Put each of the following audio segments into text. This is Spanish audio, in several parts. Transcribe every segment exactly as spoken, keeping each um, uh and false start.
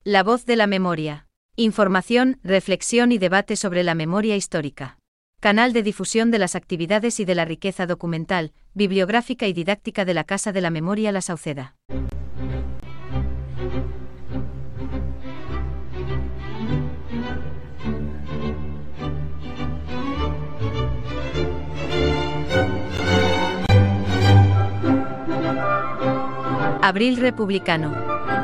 La voz de la memoria. Información, reflexión y debate sobre la memoria histórica. Canal de difusión de las actividades y de la riqueza documental, bibliográfica y didáctica de la Casa de la Memoria La Sauceda. Abril republicano.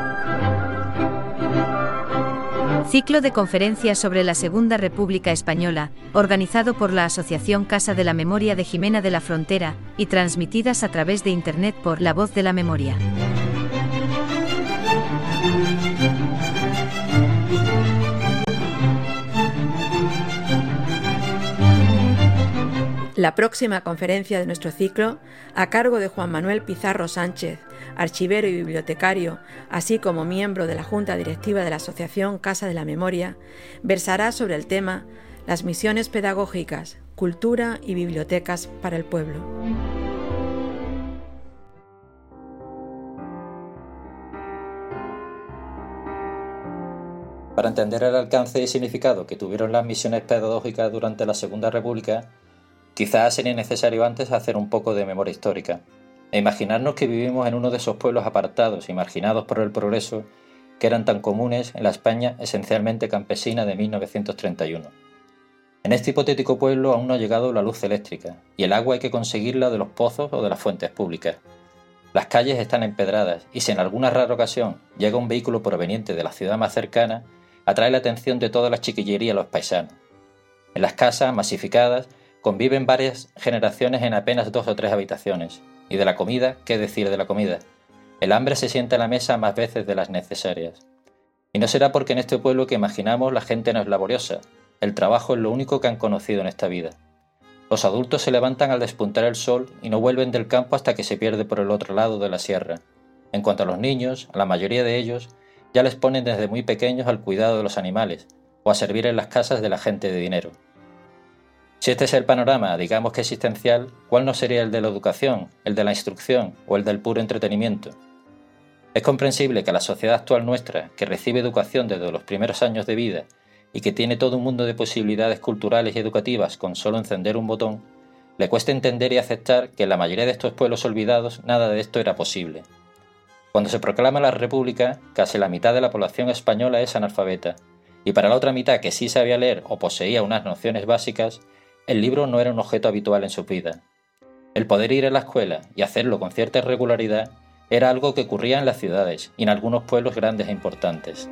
Ciclo de conferencias sobre la Segunda República Española, organizado por la Asociación Casa de la Memoria de Jimena de la Frontera, y transmitidas a través de Internet por La Voz de la Memoria. La próxima conferencia de nuestro ciclo, a cargo de Juan Manuel Pizarro Sánchez, archivero y bibliotecario, así como miembro de la Junta Directiva de la Asociación Casa de la Memoria, versará sobre el tema Las misiones pedagógicas, cultura y bibliotecas para el pueblo. Para entender el alcance y significado que tuvieron las misiones pedagógicas durante la Segunda República, quizás sería necesario antes hacer un poco de memoria histórica e imaginarnos que vivimos en uno de esos pueblos apartados y marginados por el progreso que eran tan comunes en la España esencialmente campesina de mil novecientos treinta y uno. En este hipotético pueblo aún no ha llegado la luz eléctrica y el agua hay que conseguirla de los pozos o de las fuentes públicas. Las calles están empedradas y si en alguna rara ocasión llega un vehículo proveniente de la ciudad más cercana, atrae la atención de todas las chiquillerías de los paisanos. En las casas masificadas conviven varias generaciones en apenas dos o tres habitaciones. Y de la comida, ¿qué decir de la comida? El hambre se sienta a la mesa más veces de las necesarias. Y no será porque en este pueblo que imaginamos la gente no es laboriosa. El trabajo es lo único que han conocido en esta vida. Los adultos se levantan al despuntar el sol y no vuelven del campo hasta que se pierde por el otro lado de la sierra. En cuanto a los niños, a la mayoría de ellos, ya les ponen desde muy pequeños al cuidado de los animales o a servir en las casas de la gente de dinero. Si este es el panorama, digamos que existencial, ¿cuál no sería el de la educación, el de la instrucción o el del puro entretenimiento? Es comprensible que a la sociedad actual nuestra, que recibe educación desde los primeros años de vida y que tiene todo un mundo de posibilidades culturales y educativas con solo encender un botón, le cueste entender y aceptar que en la mayoría de estos pueblos olvidados nada de esto era posible. Cuando se proclama la República, casi la mitad de la población española es analfabeta, y para la otra mitad que sí sabía leer o poseía unas nociones básicas, el libro no era un objeto habitual en su vida. El poder ir a la escuela y hacerlo con cierta regularidad era algo que ocurría en las ciudades y en algunos pueblos grandes e importantes.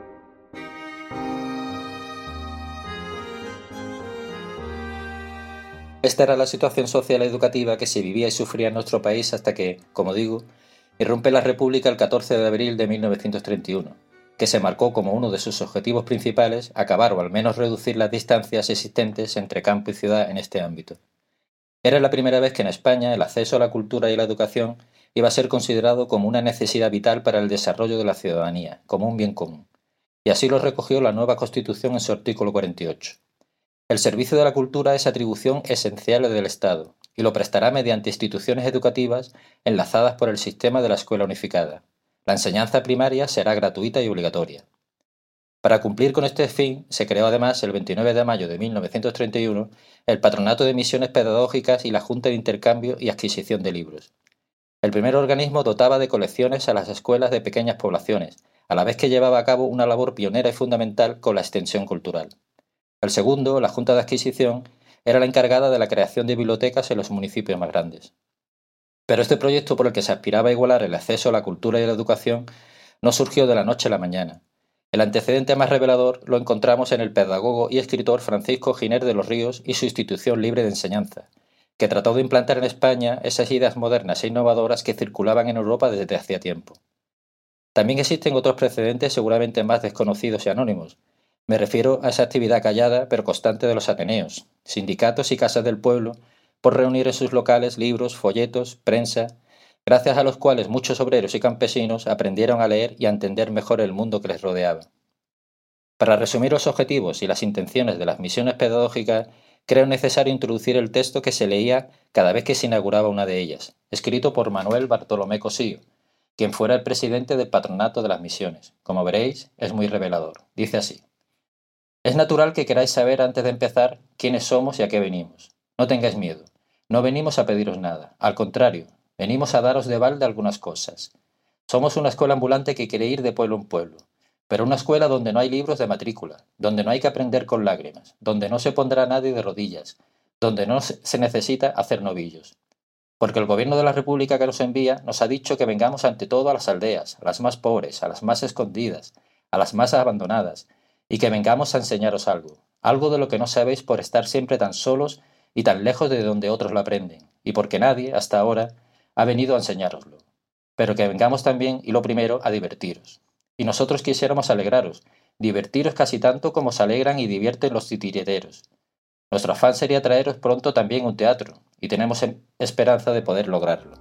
Esta era la situación social y educativa que se vivía y sufría en nuestro país hasta que, como digo, irrumpe la República el catorce de abril de mil novecientos treinta y uno. Que se marcó como uno de sus objetivos principales acabar o al menos reducir las distancias existentes entre campo y ciudad en este ámbito. Era la primera vez que en España el acceso a la cultura y la educación iba a ser considerado como una necesidad vital para el desarrollo de la ciudadanía, como un bien común, y así lo recogió la nueva Constitución en su artículo cuarenta y ocho. El servicio de la cultura es atribución esencial del Estado, y lo prestará mediante instituciones educativas enlazadas por el sistema de la escuela unificada. La enseñanza primaria será gratuita y obligatoria. Para cumplir con este fin, se creó además el veintinueve de mayo de mil novecientos treinta y uno el Patronato de Misiones Pedagógicas y la Junta de Intercambio y Adquisición de Libros. El primer organismo dotaba de colecciones a las escuelas de pequeñas poblaciones, a la vez que llevaba a cabo una labor pionera y fundamental con la extensión cultural. El segundo, la Junta de Adquisición, era la encargada de la creación de bibliotecas en los municipios más grandes. Pero este proyecto por el que se aspiraba a igualar el acceso a la cultura y a la educación no surgió de la noche a la mañana. El antecedente más revelador lo encontramos en el pedagogo y escritor Francisco Giner de los Ríos y su institución libre de enseñanza, que trató de implantar en España esas ideas modernas e innovadoras que circulaban en Europa desde hacía tiempo. También existen otros precedentes seguramente más desconocidos y anónimos. Me refiero a esa actividad callada pero constante de los ateneos, sindicatos y casas del pueblo, por reunir en sus locales libros, folletos, prensa, gracias a los cuales muchos obreros y campesinos aprendieron a leer y a entender mejor el mundo que les rodeaba. Para resumir los objetivos y las intenciones de las misiones pedagógicas, creo necesario introducir el texto que se leía cada vez que se inauguraba una de ellas, escrito por Manuel Bartolomé Cosío, quien fuera el presidente del Patronato de las Misiones. Como veréis, es muy revelador. Dice así: es natural que queráis saber antes de empezar quiénes somos y a qué venimos. No tengáis miedo. No venimos a pediros nada. Al contrario, venimos a daros de balde algunas cosas. Somos una escuela ambulante que quiere ir de pueblo en pueblo, pero una escuela donde no hay libros de matrícula, donde no hay que aprender con lágrimas, donde no se pondrá nadie de rodillas, donde no se necesita hacer novillos. Porque el gobierno de la República que nos envía nos ha dicho que vengamos ante todo a las aldeas, a las más pobres, a las más escondidas, a las más abandonadas, y que vengamos a enseñaros algo, algo de lo que no sabéis por estar siempre tan solos y tan lejos de donde otros lo aprenden, y porque nadie, hasta ahora, ha venido a enseñároslo. Pero que vengamos también, y lo primero, a divertiros. Y nosotros quisiéramos alegraros, divertiros casi tanto como se alegran y divierten los titiriteros. Nuestro afán sería traeros pronto también un teatro, y tenemos esperanza de poder lograrlo.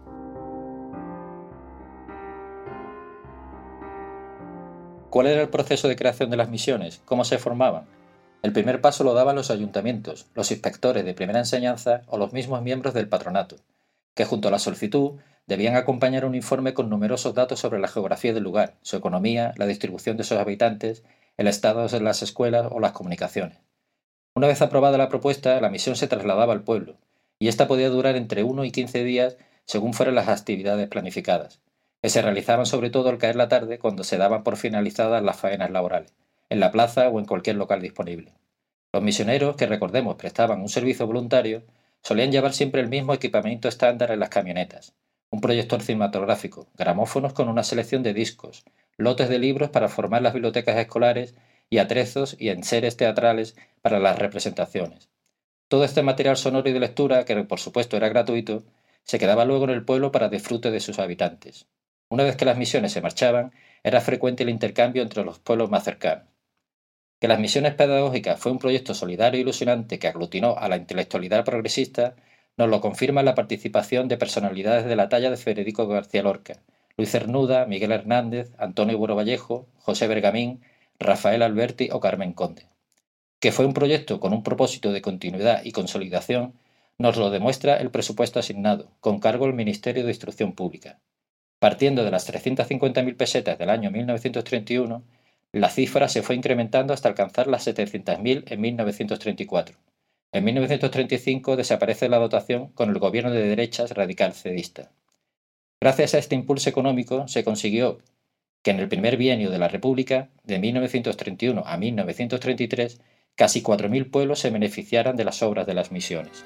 ¿Cuál era el proceso de creación de las misiones? ¿Cómo se formaban? El primer paso lo daban los ayuntamientos, los inspectores de primera enseñanza o los mismos miembros del patronato, que junto a la solicitud debían acompañar un informe con numerosos datos sobre la geografía del lugar, su economía, la distribución de sus habitantes, el estado de las escuelas o las comunicaciones. Una vez aprobada la propuesta, la misión se trasladaba al pueblo, y ésta podía durar entre uno y quince días según fueran las actividades planificadas, que se realizaban sobre todo al caer la tarde cuando se daban por finalizadas las faenas laborales, en la plaza o en cualquier local disponible. Los misioneros, que recordemos prestaban un servicio voluntario, solían llevar siempre el mismo equipamiento estándar en las camionetas: un proyector cinematográfico, gramófonos con una selección de discos, lotes de libros para formar las bibliotecas escolares y atrezos y enseres teatrales para las representaciones. Todo este material sonoro y de lectura, que por supuesto era gratuito, se quedaba luego en el pueblo para disfrute de sus habitantes. Una vez que las misiones se marchaban, era frecuente el intercambio entre los pueblos más cercanos. Que las misiones pedagógicas fue un proyecto solidario e ilusionante que aglutinó a la intelectualidad progresista nos lo confirma la participación de personalidades de la talla de Federico García Lorca, Luis Cernuda, Miguel Hernández, Antonio Buero Vallejo, José Bergamín, Rafael Alberti o Carmen Conde. Que fue un proyecto con un propósito de continuidad y consolidación nos lo demuestra el presupuesto asignado, con cargo al Ministerio de Instrucción Pública. Partiendo de las trescientas cincuenta mil pesetas del año mil novecientos treinta y uno, la cifra se fue incrementando hasta alcanzar las setecientas mil en mil novecientos treinta y cuatro. En mil novecientos treinta y cinco desaparece la dotación con el gobierno de derechas radical cedista. Gracias a este impulso económico se consiguió que en el primer bienio de la República, de mil novecientos treinta y uno a mil novecientos treinta y tres, casi cuatro mil pueblos se beneficiaran de las obras de las misiones.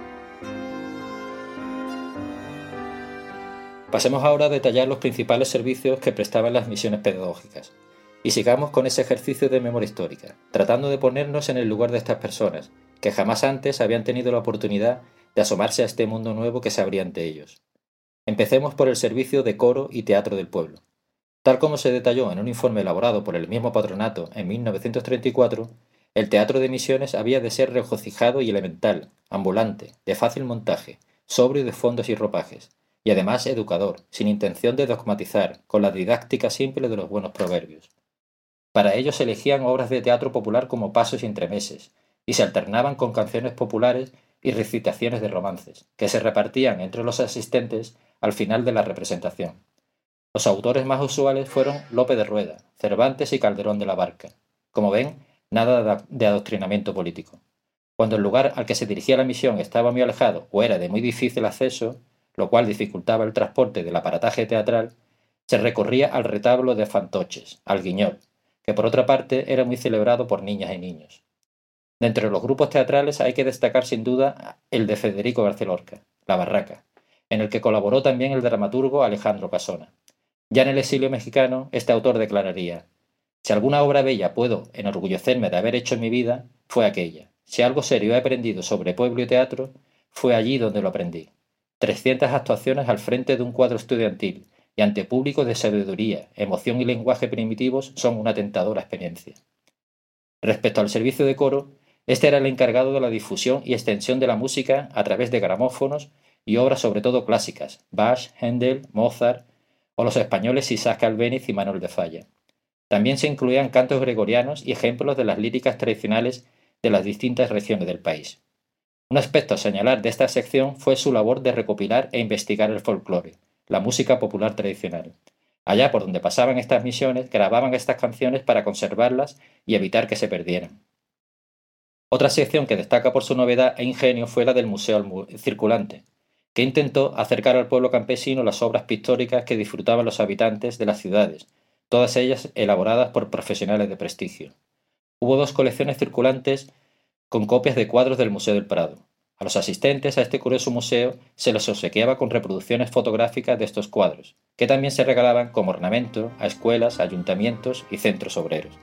Pasemos ahora a detallar los principales servicios que prestaban las misiones pedagógicas. Y sigamos con ese ejercicio de memoria histórica, tratando de ponernos en el lugar de estas personas, que jamás antes habían tenido la oportunidad de asomarse a este mundo nuevo que se abría ante ellos. Empecemos por el servicio de coro y teatro del pueblo. Tal como se detalló en un informe elaborado por el mismo patronato en mil novecientos treinta y cuatro, el teatro de misiones había de ser regocijado y elemental, ambulante, de fácil montaje, sobrio de fondos y ropajes, y además educador, sin intención de dogmatizar, con la didáctica simple de los buenos proverbios. Para ello se elegían obras de teatro popular como pasos y entremeses, y se alternaban con canciones populares y recitaciones de romances, que se repartían entre los asistentes al final de la representación. Los autores más usuales fueron Lope de Rueda, Cervantes y Calderón de la Barca. Como ven, nada de adoctrinamiento político. Cuando el lugar al que se dirigía la misión estaba muy alejado o era de muy difícil acceso, lo cual dificultaba el transporte del aparataje teatral, se recurría al retablo de fantoches, al guiñol, que por otra parte era muy celebrado por niñas y niños. De entre los grupos teatrales hay que destacar sin duda el de Federico García Lorca, La Barraca, en el que colaboró también el dramaturgo Alejandro Casona. Ya en el exilio mexicano, este autor declararía: si alguna obra bella puedo enorgullecerme de haber hecho en mi vida, fue aquella. Si algo serio he aprendido sobre pueblo y teatro, fue allí donde lo aprendí. Trescientas actuaciones al frente de un cuadro estudiantil y ante público de sabiduría, emoción y lenguaje primitivos son una tentadora experiencia. Respecto al servicio de coro, este era el encargado de la difusión y extensión de la música a través de gramófonos y obras sobre todo clásicas, Bach, Händel, Mozart o los españoles Isaac Albéniz y Manuel de Falla. También se incluían cantos gregorianos y ejemplos de las líricas tradicionales de las distintas regiones del país. Un aspecto a señalar de esta sección fue su labor de recopilar e investigar el folclore, la música popular tradicional, Allá por donde pasaban estas misiones, grababan estas canciones para conservarlas y evitar que se perdieran. Otra sección que destaca por su novedad e ingenio fue la del Museo Circulante, que intentó acercar al pueblo campesino las obras pictóricas que disfrutaban los habitantes de las ciudades, todas ellas elaboradas por profesionales de prestigio. Hubo dos colecciones circulantes con copias de cuadros del Museo del Prado. A los asistentes a este curioso museo se les obsequiaba con reproducciones fotográficas de estos cuadros, que también se regalaban como ornamento a escuelas, ayuntamientos y centros obreros.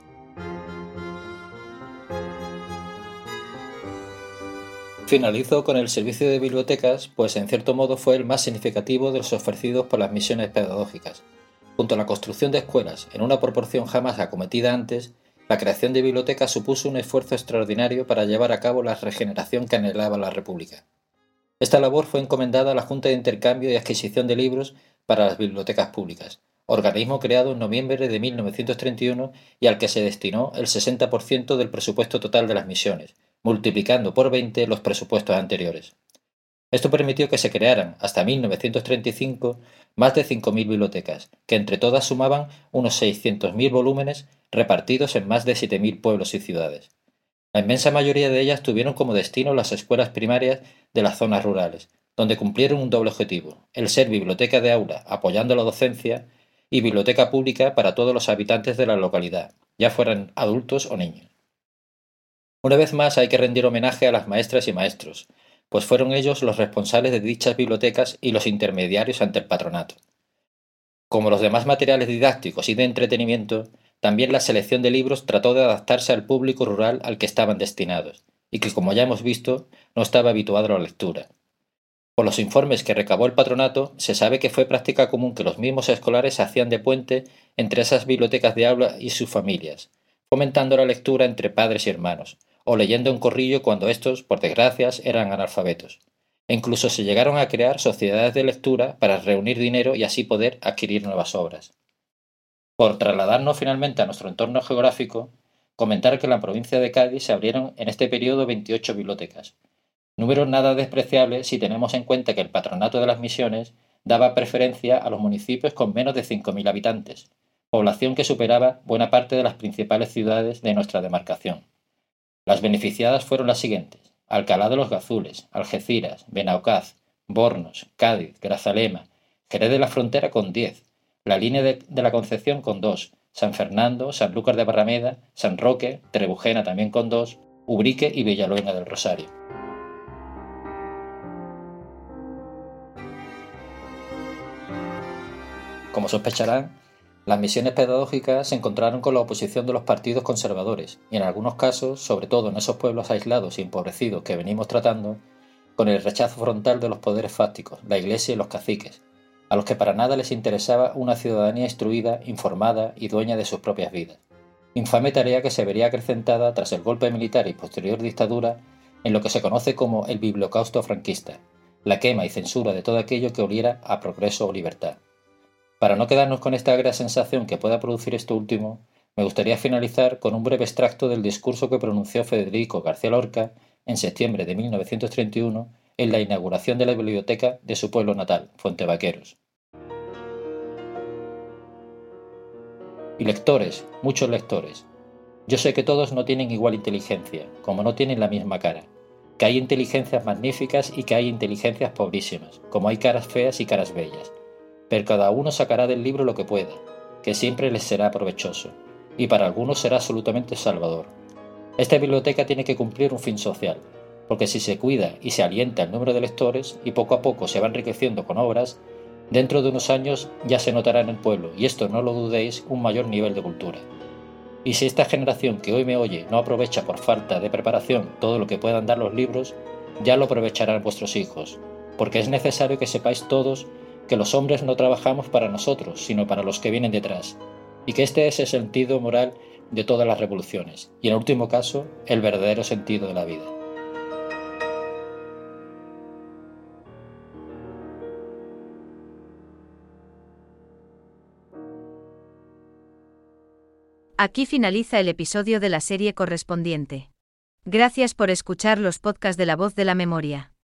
Finalizó con el servicio de bibliotecas, pues en cierto modo fue el más significativo de los ofrecidos por las misiones pedagógicas. Junto a la construcción de escuelas, en una proporción jamás acometida antes, la creación de bibliotecas supuso un esfuerzo extraordinario para llevar a cabo la regeneración que anhelaba la República. Esta labor fue encomendada a la Junta de Intercambio y Adquisición de Libros para las Bibliotecas Públicas, organismo creado en noviembre de mil novecientos treinta y uno y al que se destinó el sesenta por ciento del presupuesto total de las misiones, multiplicando por veinte los presupuestos anteriores. Esto permitió que se crearan, hasta mil novecientos treinta y cinco, más de cinco mil bibliotecas, que entre todas sumaban unos seiscientos mil volúmenes repartidos en más de siete mil pueblos y ciudades. La inmensa mayoría de ellas tuvieron como destino las escuelas primarias de las zonas rurales, donde cumplieron un doble objetivo, el ser biblioteca de aula apoyando la docencia y biblioteca pública para todos los habitantes de la localidad, ya fueran adultos o niños. Una vez más hay que rendir homenaje a las maestras y maestros, pues fueron ellos los responsables de dichas bibliotecas y los intermediarios ante el patronato. Como los demás materiales didácticos y de entretenimiento, también la selección de libros trató de adaptarse al público rural al que estaban destinados, y que, como ya hemos visto, no estaba habituado a la lectura. Por los informes que recabó el patronato, se sabe que fue práctica común que los mismos escolares hacían de puente entre esas bibliotecas de aula y sus familias, fomentando la lectura entre padres y hermanos, o leyendo en corrillo cuando estos, por desgracias, eran analfabetos. E incluso se llegaron a crear sociedades de lectura para reunir dinero y así poder adquirir nuevas obras. Por trasladarnos finalmente a nuestro entorno geográfico, comentar que en la provincia de Cádiz se abrieron en este periodo veintiocho bibliotecas, número nada despreciable si tenemos en cuenta que el Patronato de las Misiones daba preferencia a los municipios con menos de cinco mil habitantes, población que superaba buena parte de las principales ciudades de nuestra demarcación. Las beneficiadas fueron las siguientes: Alcalá de los Gazules, Algeciras, Benaocaz, Bornos, Cádiz, Grazalema, Jerez de la Frontera con diez, la Línea de, de la Concepción con dos, San Fernando, Sanlúcar de Barrameda, San Roque, Trebujena también con dos, Ubrique y Villaluenga del Rosario. Como sospecharán, las misiones pedagógicas se encontraron con la oposición de los partidos conservadores y en algunos casos, sobre todo en esos pueblos aislados y empobrecidos que venimos tratando, con el rechazo frontal de los poderes fácticos, la Iglesia y los caciques, a los que para nada les interesaba una ciudadanía instruida, informada y dueña de sus propias vidas. Infame tarea que se vería acrecentada tras el golpe militar y posterior dictadura en lo que se conoce como el bibliocausto franquista, la quema y censura de todo aquello que oliera a progreso o libertad. Para no quedarnos con esta agria sensación que pueda producir esto último, me gustaría finalizar con un breve extracto del discurso que pronunció Federico García Lorca en septiembre de mil novecientos treinta y uno en la inauguración de la biblioteca de su pueblo natal, Fuentevaqueros. Y lectores, muchos lectores. Yo sé que todos no tienen igual inteligencia, como no tienen la misma cara, que hay inteligencias magníficas y que hay inteligencias pobrísimas, como hay caras feas y caras bellas. Pero cada uno sacará del libro lo que pueda, que siempre les será provechoso, y para algunos será absolutamente salvador. Esta biblioteca tiene que cumplir un fin social, porque si se cuida y se alienta el número de lectores y poco a poco se va enriqueciendo con obras, dentro de unos años ya se notará en el pueblo, y esto no lo dudéis, un mayor nivel de cultura. Y si esta generación que hoy me oye no aprovecha por falta de preparación todo lo que puedan dar los libros, ya lo aprovecharán vuestros hijos, porque es necesario que sepáis todos que los hombres no trabajamos para nosotros, sino para los que vienen detrás, y que este es el sentido moral de todas las revoluciones, y en último caso, el verdadero sentido de la vida. Aquí finaliza el episodio de la serie correspondiente. Gracias por escuchar los podcasts de La Voz de la Memoria.